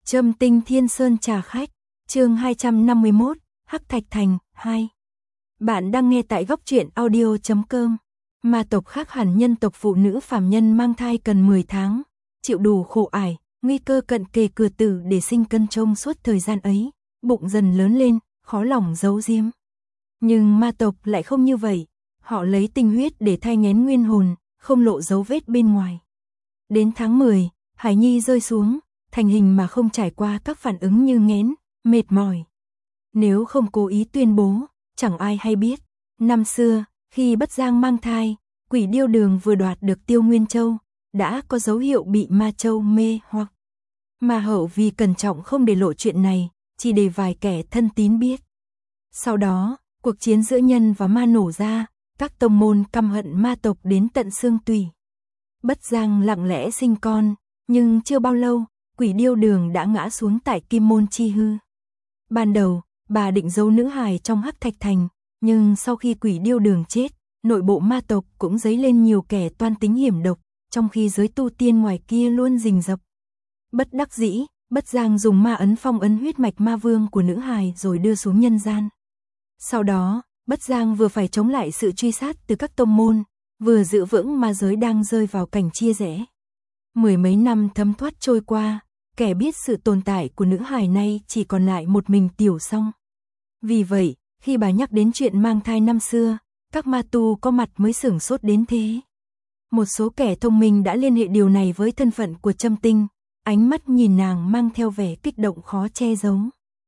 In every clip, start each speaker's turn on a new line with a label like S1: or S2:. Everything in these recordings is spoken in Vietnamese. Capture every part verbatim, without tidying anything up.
S1: Trâm Tinh Thiên Sơn trà khách, chương hai trăm năm mươi mốt, Hắc Thạch Thành, hai. Bạn đang nghe tại góc truyện audio chấm com. Ma tộc khác hẳn nhân tộc, phụ nữ phàm nhân mang thai cần mười tháng, chịu đủ khổ ải, nguy cơ cận kề cửa tử để sinh cân trong suốt thời gian ấy, bụng dần lớn lên, khó lòng giấu giếm. Nhưng ma tộc lại không như vậy, họ lấy tinh huyết để thai nghén nguyên hồn, không lộ dấu vết bên ngoài. Đến tháng mười, Hải Nhi rơi xuống, thành hình mà không trải qua các phản ứng như nghén, mệt mỏi. Nếu không cố ý tuyên bố, chẳng ai hay biết. Năm xưa, khi Bất Giang mang thai, Quỷ Điêu Đường vừa đoạt được Tiêu Nguyên Châu, đã có dấu hiệu bị Ma Châu mê hoặc. Ma Hậu vì cẩn trọng không để lộ chuyện này, chỉ để vài kẻ thân tín biết. Sau đó, cuộc chiến giữa nhân và ma nổ ra, các tông môn căm hận ma tộc đến tận xương tủy. Bất Giang lặng lẽ sinh con, nhưng chưa bao lâu, Quỷ Điêu Đường đã ngã xuống tại Kim Môn Chi Hư. Ban đầu, bà định giấu nữ hài trong Hắc Thạch Thành, nhưng sau khi Quỷ Điêu Đường chết, nội bộ ma tộc cũng dấy lên nhiều kẻ toan tính hiểm độc, trong khi giới tu tiên ngoài kia luôn rình rập. Bất đắc dĩ, Bất Giang dùng ma ấn phong ấn huyết mạch ma vương của nữ hài rồi đưa xuống nhân gian. Sau đó, Bất Giang vừa phải chống lại sự truy sát từ các tông môn, vừa giữ vững ma giới đang rơi vào cảnh chia rẽ. Mười mấy năm thấm thoát trôi qua, kẻ biết sự tồn tại của nữ hài này chỉ còn lại một mình Tiểu Song. Vì vậy, khi bà nhắc đến chuyện mang thai năm xưa, các ma tu có mặt mới sửng sốt đến thế. Một số kẻ thông minh đã liên hệ điều này với thân phận của Trâm Tinh, ánh mắt nhìn nàng mang theo vẻ kích động khó che giấu.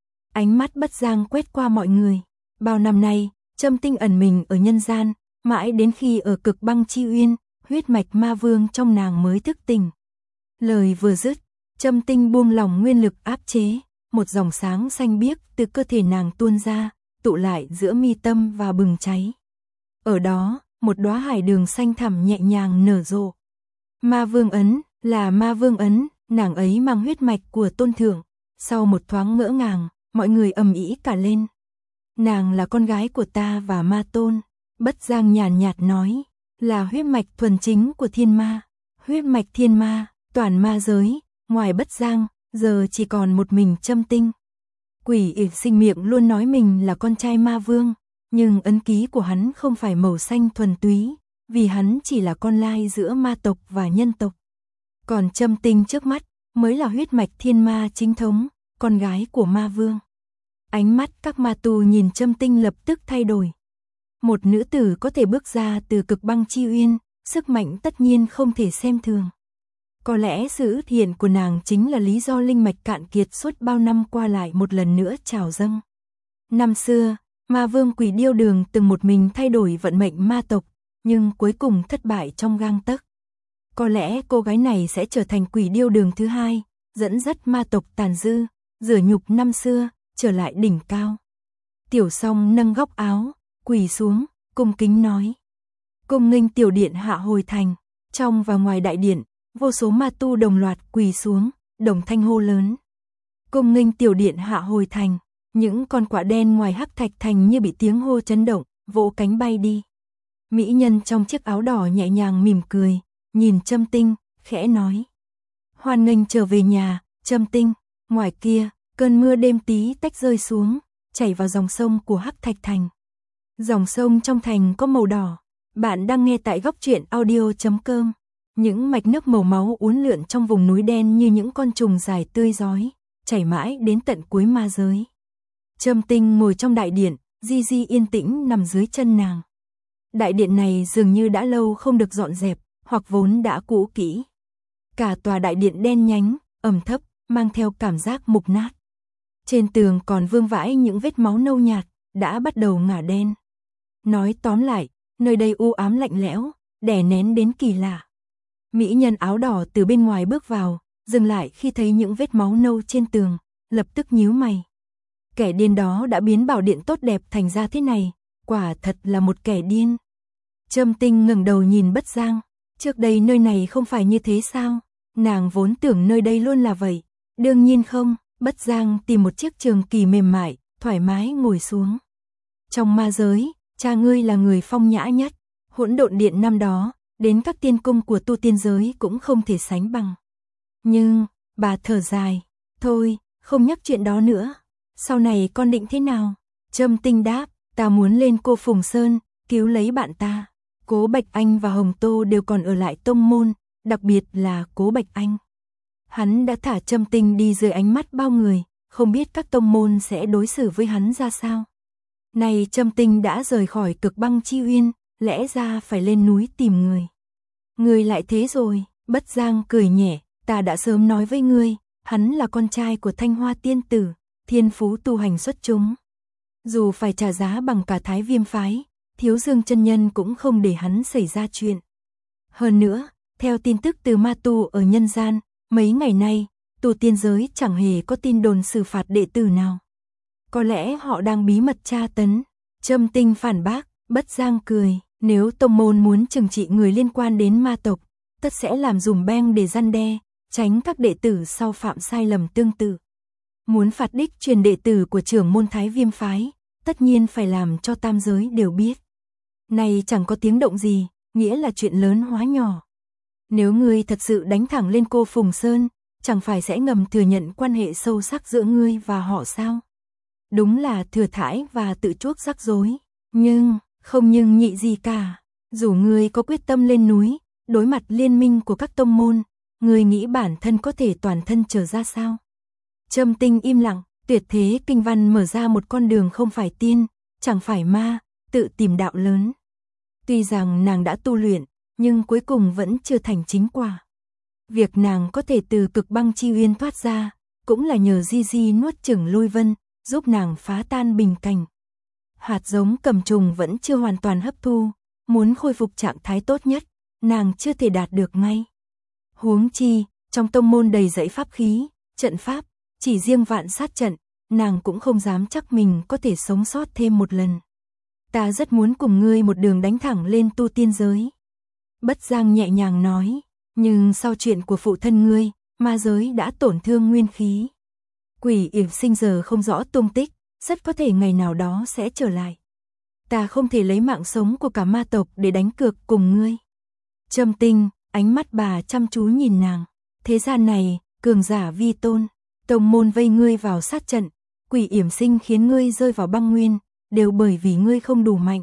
S1: Ánh mắt Bất Giang quét qua mọi người. Bao năm nay, Trâm Tinh ẩn mình ở nhân gian, mãi đến khi ở Cực Băng Chi Uyên, huyết mạch ma vương trong nàng mới thức tỉnh. Lời vừa dứt, Trâm Tinh buông lỏng nguyên lực áp chế, một dòng sáng xanh biếc từ cơ thể nàng tuôn ra, tụ lại giữa mi tâm và bừng cháy. Ở đó, một đóa hải đường xanh thẳm nhẹ nhàng nở rộ. Ma vương ấn, là ma vương ấn, nàng ấy mang huyết mạch của tôn thượng. Sau một thoáng ngỡ ngàng, mọi người ầm ĩ cả lên. Nàng là con gái của ta và ma tôn. Bất Giang nhàn nhạt nói, là huyết mạch thuần chính của thiên ma. Huyết mạch thiên ma, toàn ma giới, ngoài Bất Giang, giờ chỉ còn một mình Trâm Tinh. Quỷ ỉ Sinh miệng luôn nói mình là con trai ma vương, nhưng ấn ký của hắn không phải màu xanh thuần túy, vì hắn chỉ là con lai giữa ma tộc và nhân tộc. Còn Trâm Tinh trước mắt, mới là huyết mạch thiên ma chính thống, con gái của ma vương. Ánh mắt các ma tu nhìn Trâm Tinh lập tức thay đổi. Một nữ tử có thể bước ra từ Cực Băng Chi Uyên, sức mạnh tất nhiên không thể xem thường. Có lẽ sự ưu hiện của nàng chính là lý do linh mạch cạn kiệt suốt bao năm qua lại một lần nữa trào dâng. Năm xưa, ma vương Quỷ Điêu Đường từng một mình thay đổi vận mệnh ma tộc, nhưng cuối cùng thất bại trong gang tấc. Có lẽ cô gái này sẽ trở thành Quỷ Điêu Đường thứ hai, dẫn dắt ma tộc tàn dư, rửa nhục năm xưa, trở lại đỉnh cao. Tiểu Song nâng góc áo, quỳ xuống, cung kính nói. Cung nghênh tiểu điện hạ hồi thành. Trong và ngoài đại điện, vô số ma tu đồng loạt quỳ xuống, đồng thanh hô lớn. Cung nghênh tiểu điện hạ hồi thành. Những con quạ đen ngoài Hắc Thạch Thành như bị tiếng hô chấn động, vỗ cánh bay đi. Mỹ nhân trong chiếc áo đỏ nhẹ nhàng mỉm cười, nhìn Trâm Tinh, khẽ nói. Hoan nghênh trở về nhà, Trâm Tinh. Ngoài kia, cơn mưa đêm tí tách rơi xuống, chảy vào dòng sông của Hắc Thạch Thành. Dòng sông trong thành có màu đỏ. Bạn đang nghe tại góc truyện audio chấm com. Những mạch nước màu máu uốn lượn trong vùng núi đen như những con trùng dài tươi rói, chảy mãi đến tận cuối ma giới. Trâm Tinh ngồi trong đại điện, Di Di yên tĩnh nằm dưới chân nàng. Đại điện này dường như đã lâu không được dọn dẹp, hoặc vốn đã cũ kỹ. Cả tòa đại điện đen nhánh, ẩm thấp, mang theo cảm giác mục nát. Trên tường còn vương vãi những vết máu nâu nhạt, đã bắt đầu ngả đen. Nói tóm lại, nơi đây u ám lạnh lẽo, đè nén đến kỳ lạ. Mỹ nhân áo đỏ từ bên ngoài bước vào, dừng lại khi thấy những vết máu nâu trên tường, lập tức nhíu mày. Kẻ điên đó đã biến bảo điện tốt đẹp thành ra thế này, quả thật là một kẻ điên. Trâm Tinh ngẩng đầu nhìn Bất Giang, trước đây nơi này không phải như thế sao? Nàng vốn tưởng nơi đây luôn là vậy. Đương nhiên không. Bất Giang tìm một chiếc trường kỳ mềm mại, thoải mái ngồi xuống. Trong ma giới, cha ngươi là người phong nhã nhất. Hỗn Độn Điện năm đó, đến các tiên cung của tu tiên giới cũng không thể sánh bằng. Nhưng, bà thở dài, Thôi, không nhắc chuyện đó nữa. Sau này con định thế nào? Trâm Tinh đáp, ta muốn lên Cô Phùng Sơn, cứu lấy bạn ta. Cố Bạch Anh và Hồng Tô đều còn ở lại tông môn, đặc biệt là Cố Bạch Anh. Hắn đã thả Trâm Tinh đi dưới ánh mắt bao người, không biết các tông môn sẽ đối xử với hắn ra sao. Này Trâm Tinh đã rời khỏi Cực Băng Chi Uyên, lẽ ra phải lên núi tìm người. Người lại thế rồi, Bất Giang cười nhẹ, ta đã sớm nói với ngươi, hắn là con trai của Thanh Hoa tiên tử, thiên phú tu hành xuất chúng. Dù phải trả giá bằng cả Thái Viêm phái, Thiếu Dương chân nhân cũng không để hắn xảy ra chuyện. Hơn nữa, theo tin tức từ ma tu ở nhân gian, mấy ngày nay, tu tiên giới chẳng hề có tin đồn xử phạt đệ tử nào. Có lẽ họ đang bí mật tra tấn. Trâm Tinh phản bác, Bất Giang cười, nếu tông môn muốn trừng trị người liên quan đến ma tộc, tất sẽ làm dùm beng để răn đe, tránh các đệ tử sau phạm sai lầm tương tự. Muốn phạt đích truyền đệ tử của trưởng môn Thái Viêm phái, tất nhiên phải làm cho tam giới đều biết. Này chẳng có tiếng động gì, nghĩa là chuyện lớn hóa nhỏ. Nếu ngươi thật sự đánh thẳng lên Cô Phùng Sơn, chẳng phải sẽ ngầm thừa nhận quan hệ sâu sắc giữa ngươi và họ sao? Đúng là thừa thãi và tự chuốc rắc rối. Nhưng, không nhưng nhị gì cả. Dù ngươi có quyết tâm lên núi, đối mặt liên minh của các tông môn, ngươi nghĩ bản thân có thể toàn thân trở ra sao? Trâm Tinh im lặng, tuyệt thế kinh văn mở ra một con đường không phải tiên, chẳng phải ma, tự tìm đạo lớn. Tuy rằng nàng đã tu luyện, nhưng cuối cùng vẫn chưa thành chính quả. Việc nàng có thể từ Cực Băng Chi Uyên thoát ra, cũng là nhờ Di Di nuốt chửng Lôi Vân, giúp nàng phá tan bình cảnh. Hạt giống cầm trùng vẫn chưa hoàn toàn hấp thu, muốn khôi phục trạng thái tốt nhất, nàng chưa thể đạt được ngay. Huống chi, trong tông môn đầy dãy pháp khí, trận pháp, chỉ riêng vạn sát trận, nàng cũng không dám chắc mình có thể sống sót thêm một lần. Ta rất muốn cùng ngươi một đường đánh thẳng lên tu tiên giới. Bất Giang nhẹ nhàng nói, nhưng sau chuyện của phụ thân ngươi, ma giới đã tổn thương nguyên khí. Quỷ Yểm Sinh giờ không rõ tung tích, rất có thể ngày nào đó sẽ trở lại. Ta không thể lấy mạng sống của cả ma tộc để đánh cược cùng ngươi. Trâm Tinh, ánh mắt bà chăm chú nhìn nàng. Thế gian này, cường giả vi tôn, tông môn vây ngươi vào sát trận, Quỷ Yểm Sinh khiến ngươi rơi vào băng nguyên, đều bởi vì ngươi không đủ mạnh.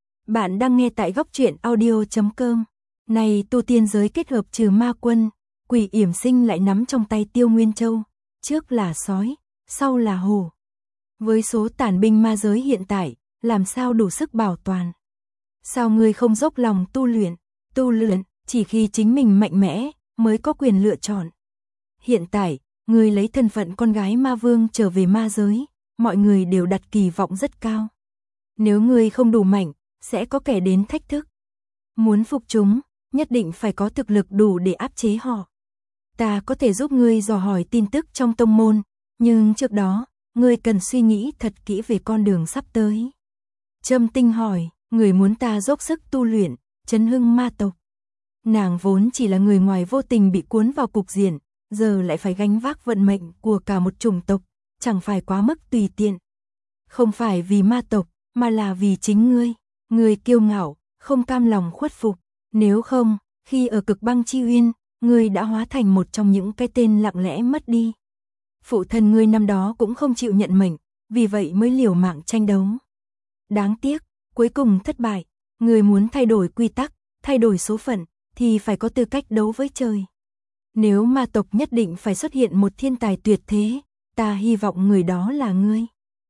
S1: Bạn đang nghe tại góc truyện audio chấm com. Này tu tiên giới kết hợp trừ ma quân, Quỷ Yểm Sinh lại nắm trong tay Tiêu Nguyên Châu, trước là sói, sau là hổ. Với số tàn binh ma giới hiện tại, làm sao đủ sức bảo toàn? Sao ngươi không dốc lòng tu luyện? Tu luyện, chỉ khi chính mình mạnh mẽ, mới có quyền lựa chọn. Hiện tại, ngươi lấy thân phận con gái ma vương trở về ma giới, mọi người đều đặt kỳ vọng rất cao. Nếu ngươi không đủ mạnh, sẽ có kẻ đến thách thức. Muốn phục chúng, nhất định phải có thực lực đủ để áp chế họ. Ta có thể giúp ngươi dò hỏi tin tức trong tông môn, nhưng trước đó, ngươi cần suy nghĩ thật kỹ về con đường sắp tới. Trâm Tinh hỏi, người muốn ta dốc sức tu luyện, chấn hưng ma tộc. Nàng vốn chỉ là người ngoài vô tình bị cuốn vào cục diện, giờ lại phải gánh vác vận mệnh của cả một chủng tộc, chẳng phải quá mức tùy tiện. Không phải vì ma tộc, mà là vì chính ngươi. Ngươi kiêu ngạo, không cam lòng khuất phục. Nếu không, khi ở Cực Băng Chi Uyên, ngươi đã hóa thành một trong những cái tên lặng lẽ mất đi. Phụ thân ngươi năm đó cũng không chịu nhận mệnh, vì vậy mới liều mạng tranh đấu. Đáng tiếc, cuối cùng thất bại. Ngươi muốn thay đổi quy tắc, thay đổi số phận, thì phải có tư cách đấu với trời. Nếu ma tộc nhất định phải xuất hiện một thiên tài tuyệt thế, ta hy vọng người đó là ngươi.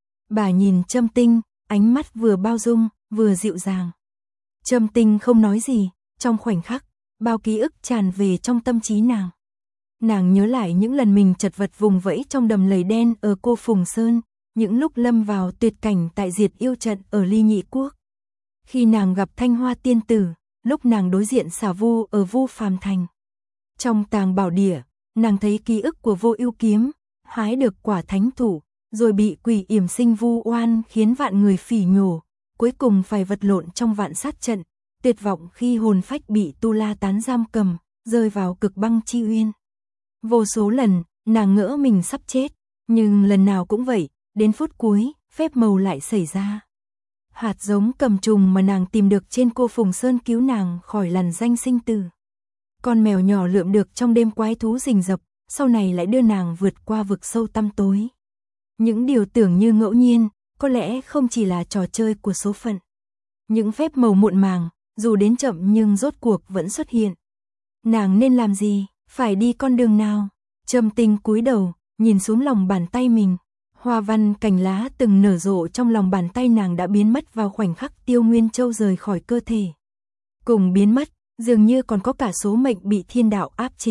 S1: Bà nhìn Trâm Tinh, ánh mắt vừa bao dung, vừa dịu dàng. Trâm Tinh không nói gì, trong khoảnh khắc, bao ký ức tràn về trong tâm trí nàng. Nàng nhớ lại những lần mình chật vật vùng vẫy trong đầm lầy đen ở Cô Phùng Sơn, những lúc lâm vào tuyệt cảnh tại Diệt Yêu trận ở Ly Nhị Quốc. Khi nàng gặp Thanh Hoa tiên tử, lúc nàng đối diện Xà Vu ở Vu Phàm Thành. Trong tàng bảo địa, nàng thấy ký ức của Vô Ưu kiếm, hái được quả thánh thủ, rồi bị Quỷ Yểm Sinh vu oan khiến vạn người phỉ nhổ, cuối cùng phải vật lộn trong vạn sát trận, tuyệt vọng khi hồn phách bị Tu La Tán giam cầm, rơi vào Cực Băng Chi Uyên. Vô số lần, nàng ngỡ mình sắp chết, nhưng lần nào cũng vậy, đến phút cuối, phép màu lại xảy ra. Hạt giống cầm trùng mà nàng tìm được trên Cô Phùng Sơn cứu nàng khỏi lằn danh sinh tử. Con mèo nhỏ lượm được trong đêm quái thú rình rập, sau này lại đưa nàng vượt qua vực sâu tăm tối. Những điều tưởng như ngẫu nhiên, có lẽ không chỉ là trò chơi của số phận. Những phép màu muộn màng, dù đến chậm nhưng rốt cuộc vẫn xuất hiện. Nàng nên làm gì, phải đi con đường nào? Trầm Tinh cúi đầu, nhìn xuống lòng bàn tay mình. Hoa văn cành lá từng nở rộ trong lòng bàn tay nàng đã biến mất vào khoảnh khắc Tiêu Nguyên Châu rời khỏi cơ thể. Cùng biến mất, dường như còn có cả số mệnh bị thiên đạo áp chế.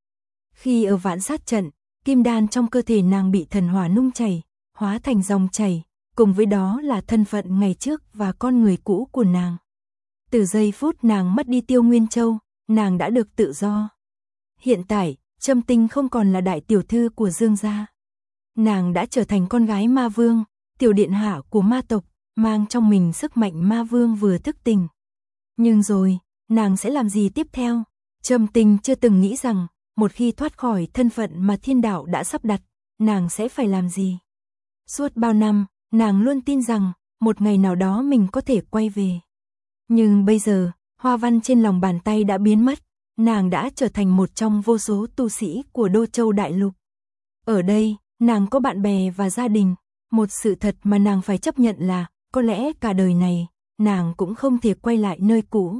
S1: Khi ở Vạn Sát trận, kim đan trong cơ thể nàng bị thần hỏa nung chảy, hóa thành dòng chảy, cùng với đó là thân phận ngày trước và con người cũ của nàng. Từ giây phút nàng mất đi Tiêu Nguyên Châu, nàng đã được tự do. Hiện tại, Trầm Tinh không còn là đại tiểu thư của Dương gia. Nàng đã trở thành con gái ma vương, tiểu điện hạ của ma tộc, mang trong mình sức mạnh ma vương vừa thức tỉnh. Nhưng rồi, nàng sẽ làm gì tiếp theo? Trầm Tinh chưa từng nghĩ rằng, một khi thoát khỏi thân phận mà thiên đạo đã sắp đặt, nàng sẽ phải làm gì? Suốt bao năm, nàng luôn tin rằng, một ngày nào đó mình có thể quay về. Nhưng bây giờ, hoa văn trên lòng bàn tay đã biến mất, nàng đã trở thành một trong vô số tu sĩ của Đô Châu Đại Lục. Ở đây, nàng có bạn bè và gia đình, một sự thật mà nàng phải chấp nhận là, có lẽ cả đời này, nàng cũng không thể quay lại nơi cũ.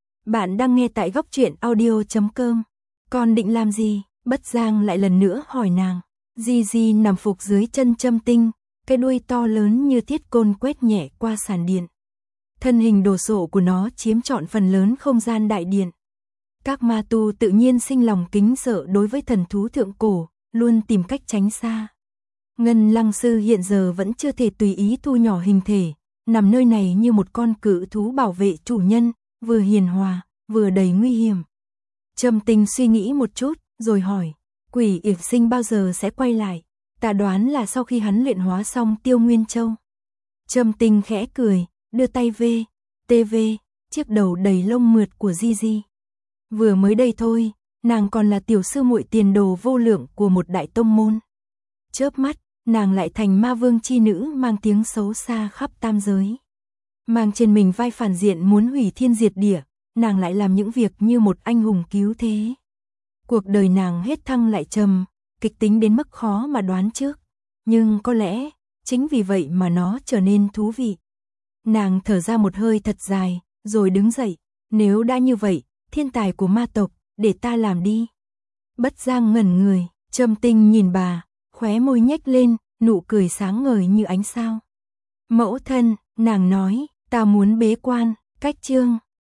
S1: Bạn đang nghe tại góc truyện audio chấm com. Con định làm gì? Bất Giang lại lần nữa hỏi nàng. Di Di nằm phục dưới chân Trầm Tinh, cái đuôi to lớn như thiết côn quét nhẹ qua sàn điện. Thân hình đồ sộ của nó chiếm trọn phần lớn không gian đại điện. Các ma tu tự nhiên sinh lòng kính sợ đối với thần thú thượng cổ, luôn tìm cách tránh xa. Ngân Lăng Sư hiện giờ vẫn chưa thể tùy ý thu nhỏ hình thể, nằm nơi này như một con cự thú bảo vệ chủ nhân, vừa hiền hòa, vừa đầy nguy hiểm. Trầm Tinh suy nghĩ một chút, rồi hỏi, Quỷ Yểm Sinh bao giờ sẽ quay lại? Ta đoán là sau khi hắn luyện hóa xong Tiêu Nguyên Châu. Trầm Tinh khẽ cười, đưa tay về, tê vê, chiếc đầu đầy lông mượt của Di Di. Vừa mới đây thôi, nàng còn là tiểu sư muội tiền đồ vô lượng của một đại tông môn. Chớp mắt, nàng lại thành ma vương chi nữ mang tiếng xấu xa khắp tam giới. Mang trên mình vai phản diện muốn hủy thiên diệt địa, nàng lại làm những việc như một anh hùng cứu thế. Cuộc đời nàng hết thăng lại trầm, kịch tính đến mức khó mà đoán trước. Nhưng có lẽ, chính vì vậy mà nó trở nên thú vị. Nàng thở ra một hơi thật dài, rồi đứng dậy. Nếu đã như vậy, thiên tài của ma tộc, để ta làm đi. Bất Giang ngẩn người, Trầm Tinh nhìn bà, khóe môi nhếch lên, nụ cười sáng ngời như ánh sao. Mẫu thân, nàng nói, ta muốn bế quan, cách chương.